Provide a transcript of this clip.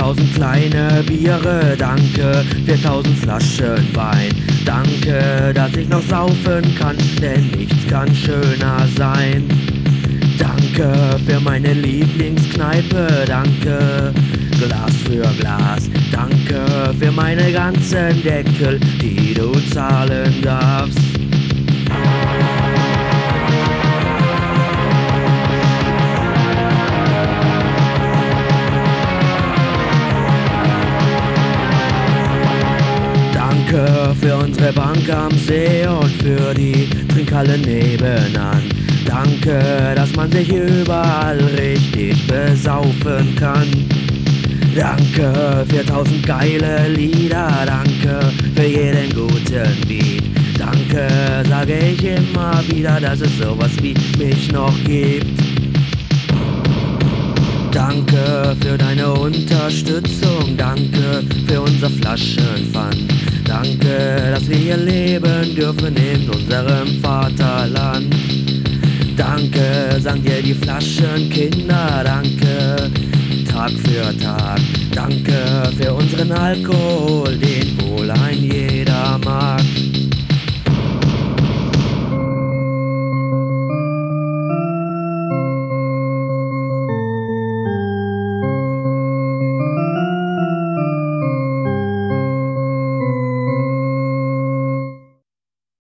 4000 kleine Biere, danke, 4000 Flaschen Wein. Danke, dass ich noch saufen kann, denn nichts kann schöner sein. Danke für meine Lieblingskneipe, danke, Glas für Glas. Danke für meine ganzen Deckel, die du zahlen darfst. Danke für unsere Bank am See und für die Trinkhalle nebenan. Danke, dass man sich überall richtig besaufen kann. Danke für 1000 geile Lieder, danke für jeden guten Beat. Danke, sage ich immer wieder, dass es sowas wie mich noch gibt. Danke für deine Unterstützung, danke für unser Flaschenpfand. Danke, dass wir hier leben dürfen in unserem Vaterland. Danke, sagen dir die Flaschenkinder, danke, Tag für Tag. Danke für unseren Alkohol, den